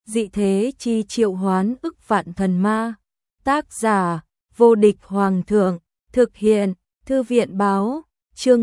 dị thế chi triệu hoán ức vạn thần ma. Tác giả, vô địch hoàng thượng, thực hiện, thư viện báo, chương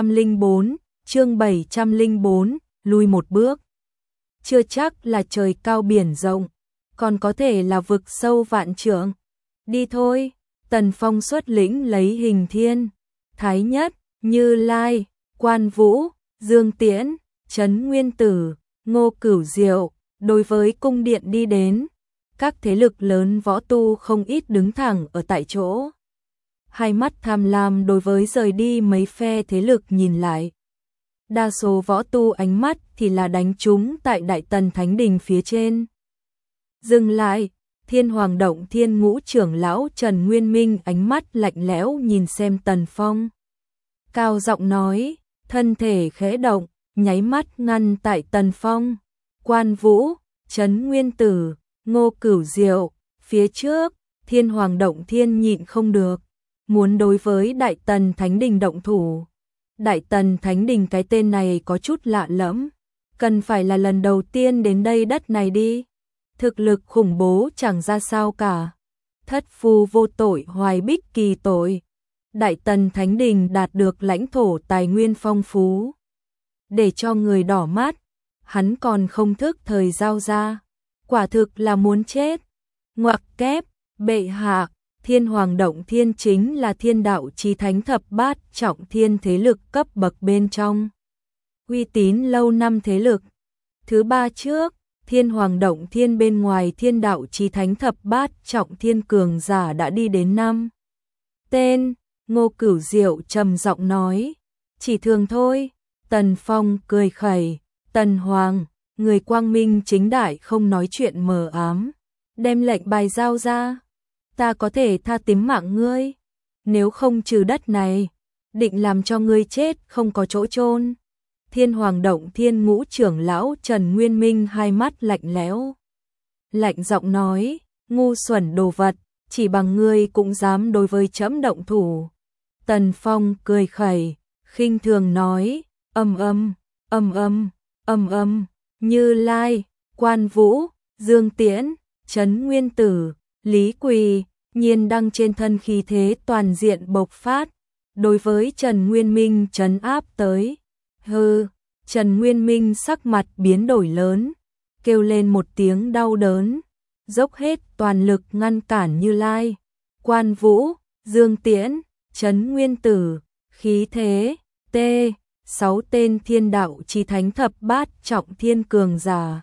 704, lui một bước. Chưa chắc là trời cao biển rộng, còn có thể là vực sâu vạn trượng. Đi thôi, Tần Phong xuất lĩnh lấy Hình Thiên, Thái Nhất, Như Lai, Quan Vũ, Dương Tiễn, Trấn Nguyên Tử, Ngô Cửu Diệu, đối với cung điện đi đến. Các thế lực lớn võ tu không ít đứng thẳng ở tại chỗ. Hai mắt tham lam đối với rời đi mấy phe thế lực nhìn lại. Đa số võ tu ánh mắt thì là đánh trúng tại Đại Tần Thánh Đình phía trên. Dừng lại, Thiên Hoàng Động Thiên Ngũ trưởng lão Trần Nguyên Minh ánh mắt lạnh lẽo nhìn xem Tần Phong. Cao giọng nói, thân thể khẽ động, nháy mắt ngăn tại Tần Phong. Quan Vũ, Trấn Nguyên Tử, Ngô Cửu Diệu, phía trước, Thiên Hoàng Động Thiên nhịn không được, muốn đối với Đại Tần Thánh Đình động thủ. Đại Tần Thánh Đình cái tên này có chút lạ lẫm, cần phải là lần đầu tiên đến đây đất này đi. Thực lực khủng bố chẳng ra sao cả. Thất phu vô tội hoài bích kỳ tội. Đại Tần Thánh Đình đạt được lãnh thổ tài nguyên phong phú, để cho người đỏ mắt, hắn còn không thức thời giao ra. Quả thực là muốn chết. Ngoặc kép, bệ hạ, Thiên Hoàng Động Thiên chính là thiên đạo chí thánh thập bát trọng thiên thế lực cấp bậc bên trong. Uy tín lâu năm thế lực. Thứ ba trước, Thiên Hoàng Động Thiên bên ngoài thiên đạo chí thánh thập bát trọng thiên cường giả đã đi đến 5 tên. Ngô Cửu Diệu trầm giọng nói, chỉ thường thôi. Tần Phong cười khẩy, Tần Hoàng, người quang minh chính đại không nói chuyện mờ ám, đem lệnh bài giao ra, ta có thể tha tím mạng ngươi, nếu không trừ đất này, định làm cho ngươi chết không có chỗ chôn. Thiên Hoàng Động Thiên Ngũ trưởng lão Trần Nguyên Minh hai mắt lạnh lẽo, lạnh giọng nói, ngu xuẩn đồ vật, chỉ bằng ngươi cũng dám đối với trẫm động thủ. Tần Phong cười khẩy, khinh thường nói, Như Lai, Quan Vũ, Dương Tiễn, Trấn Nguyên Tử, Lý Quỳ, nhiên đăng trên thân khí thế toàn diện bộc phát, đối với Trần Nguyên Minh trấn áp tới. Hừ, Trần Nguyên Minh sắc mặt biến đổi lớn, kêu lên một tiếng đau đớn, dốc hết toàn lực ngăn cản Như Lai, Quan Vũ, Dương Tiễn, Trấn Nguyên Tử, khí thế, 6 tên thiên đạo chí thánh thập bát trọng thiên cường giả.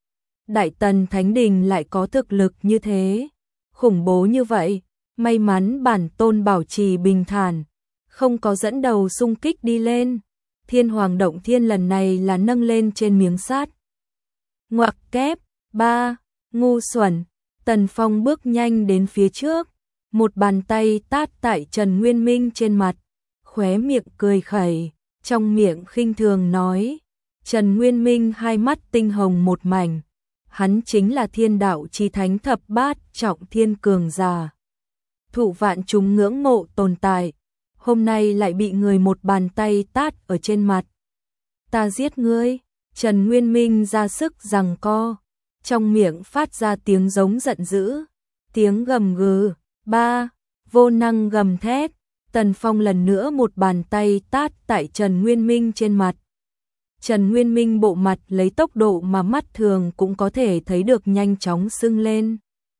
Đại Tần Thánh Đình lại có thực lực như thế, khủng bố như vậy, may mắn bản tôn bảo trì bình thản, không có dẫn đầu xung kích đi lên. Thiên Hoàng Động Thiên lần này là nâng lên trên miếng sắt. Ngoặc kép, 3, ngu xuẩn. Tần Phong bước nhanh đến phía trước, một bàn tay tát tại Trần Nguyên Minh trên mặt, khóe miệng cười khẩy, trong miệng khinh thường nói. Trần Nguyên Minh hai mắt tinh hồng một mảnh, hắn chính là thiên đạo chí thánh thập bát trọng thiên cường giả, thụ vạn chúng ngưỡng mộ tồn tại, hôm nay lại bị người một bàn tay tát ở trên mặt. Ta giết ngươi. Trần Nguyên Minh ra sức giằng co, trong miệng phát ra tiếng giống giận dữ, tiếng gầm gừ, 3, vô năng gầm thét. Tần Phong lần nữa một bàn tay tát tại Trần Nguyên Minh trên mặt. Trần Nguyên Minh bộ mặt lấy tốc độ mà mắt thường cũng có thể thấy được nhanh chóng sưng lên.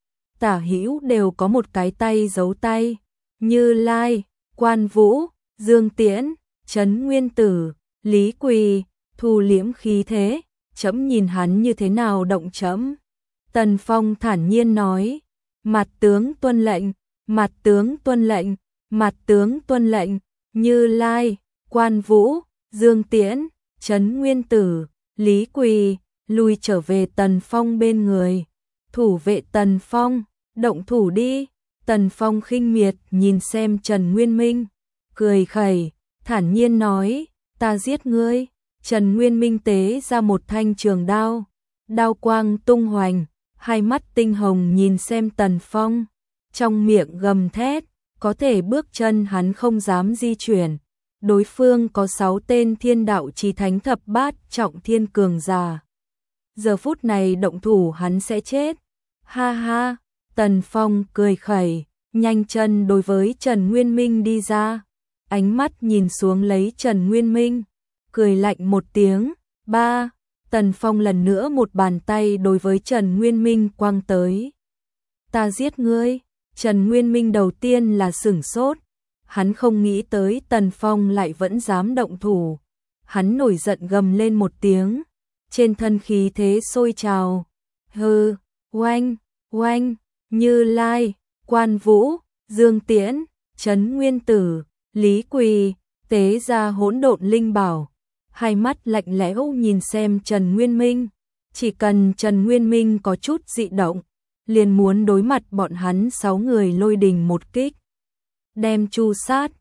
Tả hữu đều có một cái tay giấu tay. Như Lai, Quan Vũ, Dương Tiễn, Trấn Nguyên Tử, Lý Quỳ, thu liễm khí thế, trẫm nhìn hắn như thế nào động trẫm. Tần Phong thản nhiên nói, mặt tướng tuân lệnh, mặt tướng tuân lệnh, mặt tướng tuân lệnh. Như Lai, Quan Vũ, Dương Tiễn, Trấn Nguyên Tử, Lý Quỳ, lùi trở về Tần Phong bên người. Thủ vệ Tần Phong, động thủ đi. Tần Phong khinh miệt nhìn xem Trần Nguyên Minh, cười khẩy, thản nhiên nói, ta giết ngươi. Trần Nguyên Minh tế ra một thanh trường đao, đao quang tung hoành, hai mắt tinh hồng nhìn xem Tần Phong, trong miệng gầm thét, có thể bước chân hắn không dám di chuyển. Đối phương có 6 tên thiên đạo chí thánh thập bát trọng thiên cường giả. giờ phút này động thủ hắn sẽ chết. Ha ha, Tần Phong cười khẩy, nhanh chân đối với Trần Nguyên Minh đi ra, ánh mắt nhìn xuống lấy Trần Nguyên Minh, cười lạnh một tiếng. Ba, Tần Phong lần nữa một bàn tay đối với Trần Nguyên Minh quăng tới. Ta giết ngươi. Trần Nguyên Minh đầu tiên là sửng sốt, hắn không nghĩ tới Tần Phong lại vẫn dám động thủ. Hắn nổi giận gầm lên một tiếng, trên thân khí thế sôi trào. Hừ, oanh, oanh, Như Lai, Quan Vũ, Dương Tiễn, Trấn Nguyên Tử, Lý Quỳ, tế ra hỗn độn linh bảo. Hai mắt lạnh lẽo nhìn xem Trần Nguyên Minh, chỉ cần Trần Nguyên Minh có chút dị động, liền muốn đối mặt bọn hắn 6 người lôi đình một kích. Đem chu sát,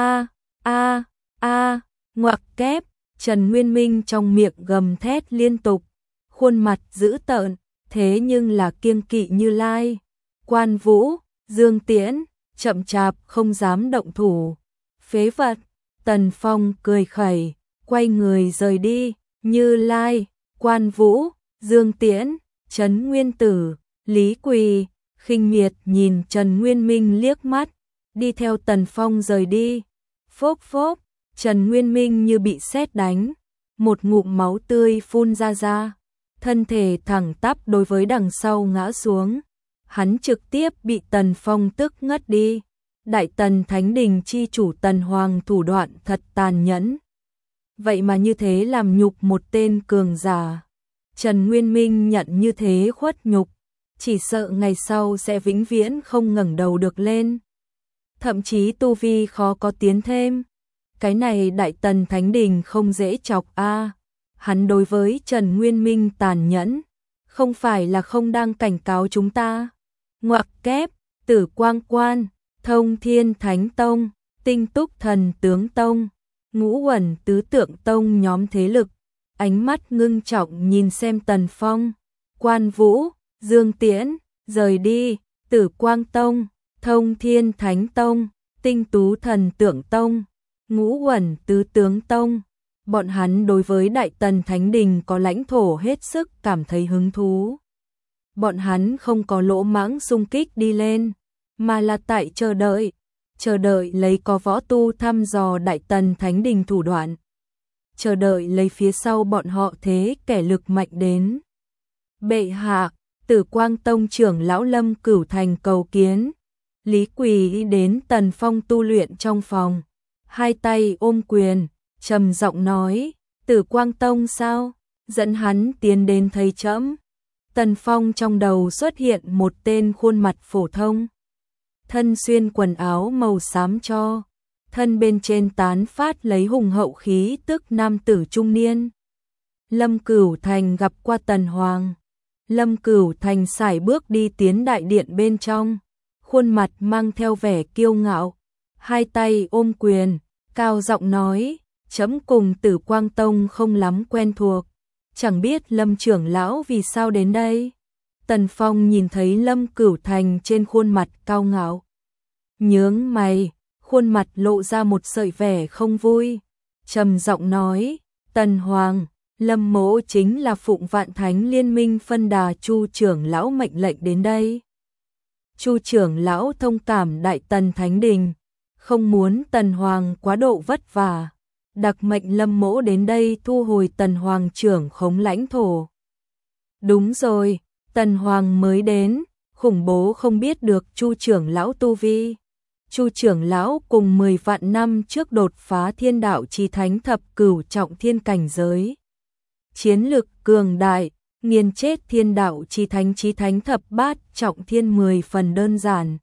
ngoặc kép, Trần Nguyên Minh trong miệng gầm thét liên tục, khuôn mặt dữ tợn, thế nhưng là kiêng kỵ Như Lai, Quan Vũ, Dương Tiễn, chậm chạp không dám động thủ. Phế vật, Tần Phong cười khẩy, quay người rời đi. Như Lai, Quan Vũ, Dương Tiễn, Trấn Nguyên Tử, Lý Quỳ, khinh miệt nhìn Trần Nguyên Minh liếc mắt, đi theo Tần Phong rời đi. Phốc phốc, Trần Nguyên Minh như bị sét đánh, một ngụm máu tươi phun ra, thân thể thẳng tắp đối với đằng sau ngã xuống. Hắn trực tiếp bị Tần Phong tức ngất đi. Đại Tần Thánh Đình chi chủ Tần Hoàng thủ đoạn thật tàn nhẫn. Vậy mà như thế làm nhục một tên cường giả. Trần Nguyên Minh nhận như thế khuất nhục, chỉ sợ ngày sau sẽ vĩnh viễn không ngẩng đầu được lên. Thậm chí tu vi khó có tiến thêm. Cái này Đại Tần Thánh Đình không dễ chọc a. Hắn đối với Trần Nguyên Minh tàn nhẫn, không phải là không đang cảnh cáo chúng ta. Ngoặc kép, Tử Quang Quan, Thông Thiên Thánh Tông, Tinh Túc Thần Tướng Tông, Ngũ Uẩn Tứ Tượng Tông nhóm thế lực, ánh mắt ngưng trọng nhìn xem Tần Phong, Quan Vũ, Dương Tiễn, rời đi. Tử Quang Tông, Thông Thiên Thánh Tông, Tinh Tú Thần Tượng Tông, Ngũ Uẩn Tứ Tướng Tông, bọn hắn đối với Đại Tần Thánh Đình có lãnh thổ hết sức cảm thấy hứng thú. Bọn hắn không có lỗ mãng xung kích đi lên, mà là tại chờ đợi lấy có võ tu thăm dò Đại Tần Thánh Đình thủ đoạn, chờ đợi lấy phía sau bọn họ thế kẻ lực mạnh đến. Bệ hạ, Tử Quang Tông trưởng lão Lâm Cửu Thành cầu kiến. Lý Quỳ đến Tần Phong tu luyện trong phòng, hai tay ôm quyền, trầm giọng nói, Tử Quang Tông sao? Dẫn hắn tiến đến thấy trẫm. Tần Phong trong đầu xuất hiện một tên khuôn mặt phổ thông, thân xuyên quần áo màu xám cho, thân bên trên tán phát lấy hùng hậu khí tức nam tử trung niên. Lâm Cửu Thành gặp qua Tần Hoàng. Lâm Cửu Thành sải bước đi tiến đại điện bên trong, khuôn mặt mang theo vẻ kiêu ngạo, hai tay ôm quyền, cao giọng nói, trẫm cùng Tử Quang Tông không lắm quen thuộc, chẳng biết Lâm trưởng lão vì sao đến đây. Tần Phong nhìn thấy Lâm Cửu Thành trên khuôn mặt cao ngạo, nhướng mày, khuôn mặt lộ ra một sợi vẻ không vui, trầm giọng nói, Tần Hoàng, Lâm mỗ chính là Phụng Vạn Thánh Liên minh phân đà Chu trưởng lão mệnh lệnh đến đây. Chu trưởng lão thông cảm Đại Tần Thánh Đình, không muốn Tần Hoàng quá độ vất vả, đặc mệnh Lâm mỗ đến đây thu hồi Tần Hoàng trưởng khống lãnh thổ. Đúng rồi, Tần Hoàng mới đến, khủng bố không biết được Chu trưởng lão tu vi. Chu trưởng lão cùng 10 vạn năm trước đột phá thiên đạo chí thánh thập cửu trọng thiên cảnh giới. Chiến lực cường đại, nghiền chết thiên đạo chí thánh thập bát trọng thiên 10 phần đơn giản.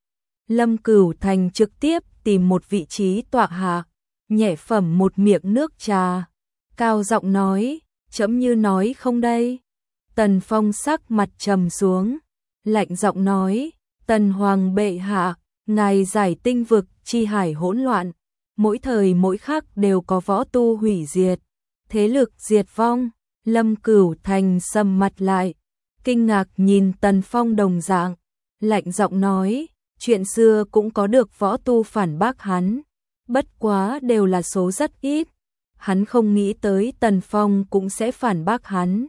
Lâm Cửu Thành trực tiếp tìm một vị trí tọa hạ, nhẹ phẩm một miệng nước trà, cao giọng nói, trẫm như nói không đây. Tần Phong sắc mặt trầm xuống, lạnh giọng nói, Tần Hoàng bệ hạ, ngài giải tinh vực chi hải hỗn loạn, mỗi thời mỗi khắc đều có võ tu hủy diệt, thế lực diệt vong. Lâm Cửu Thành sầm mặt lại, kinh ngạc nhìn Tần Phong đồng dạng, lạnh giọng nói, chuyện xưa cũng có được võ tu phản bác hắn, bất quá đều là số rất ít. Hắn không nghĩ tới Tần Phong cũng sẽ phản bác hắn.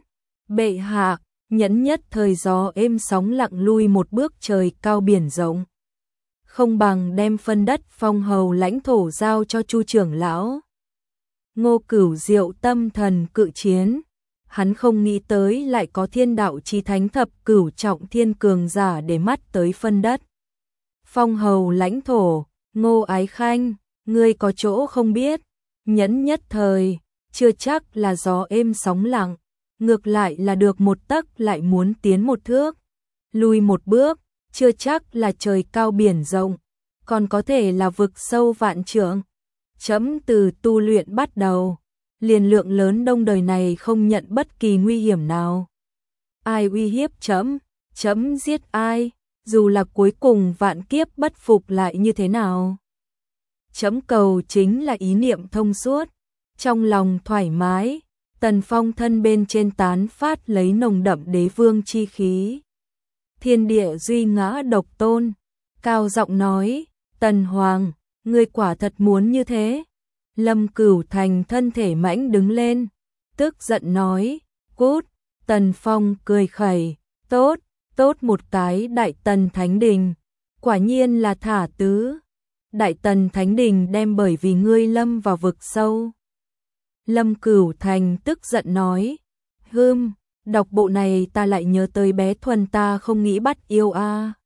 Bệ hạ, nhẫn nhất thời gió êm sóng lặng lui một bước trời cao biển rộng. Không bằng đem phân đất phong hầu lãnh thổ giao cho Chu trưởng lão. Ngô Cửu Diệu tâm thần cự chiến. Hắn không nghĩ tới lại có thiên đạo chí thánh thập cửu trọng thiên cường giả để mắt tới phân đất. Phong hầu lãnh thổ, Ngô Ái Khanh, ngươi có chỗ không biết, nhẫn nhất thời, chưa chắc là gió êm sóng lặng, ngược lại là được một tấc lại muốn tiến một thước, lùi một bước, chưa chắc là trời cao biển rộng, còn có thể là vực sâu vạn trượng. Chấm từ tu luyện bắt đầu, liền lượng lớn đông đời này không nhận bất kỳ nguy hiểm nào. Ai uy hiếp chấm, chấm giết ai, dù là cuối cùng vạn kiếp bất phục lại như thế nào. Chấm cầu chính là ý niệm thông suốt, trong lòng thoải mái, Tần Phong thân bên trên tán phát lấy nồng đậm đế vương chi khí. Thiên địa duy ngã độc tôn, cao giọng nói, Tần Hoàng, ngươi quả thật muốn như thế. Lâm Cửu Thành thân thể mãnh đứng lên, tức giận nói, cút. Tần Phong cười khẩy, tốt, tốt một cái Đại Tần Thánh Đình, quả nhiên là thả tứ. Đại Tần Thánh Đình đem bởi vì ngươi lâm vào vực sâu. Lâm Cửu Thành tức giận nói, đọc bộ này ta lại nhớ tới bé Thuần ta không nghĩ bắt yêu a.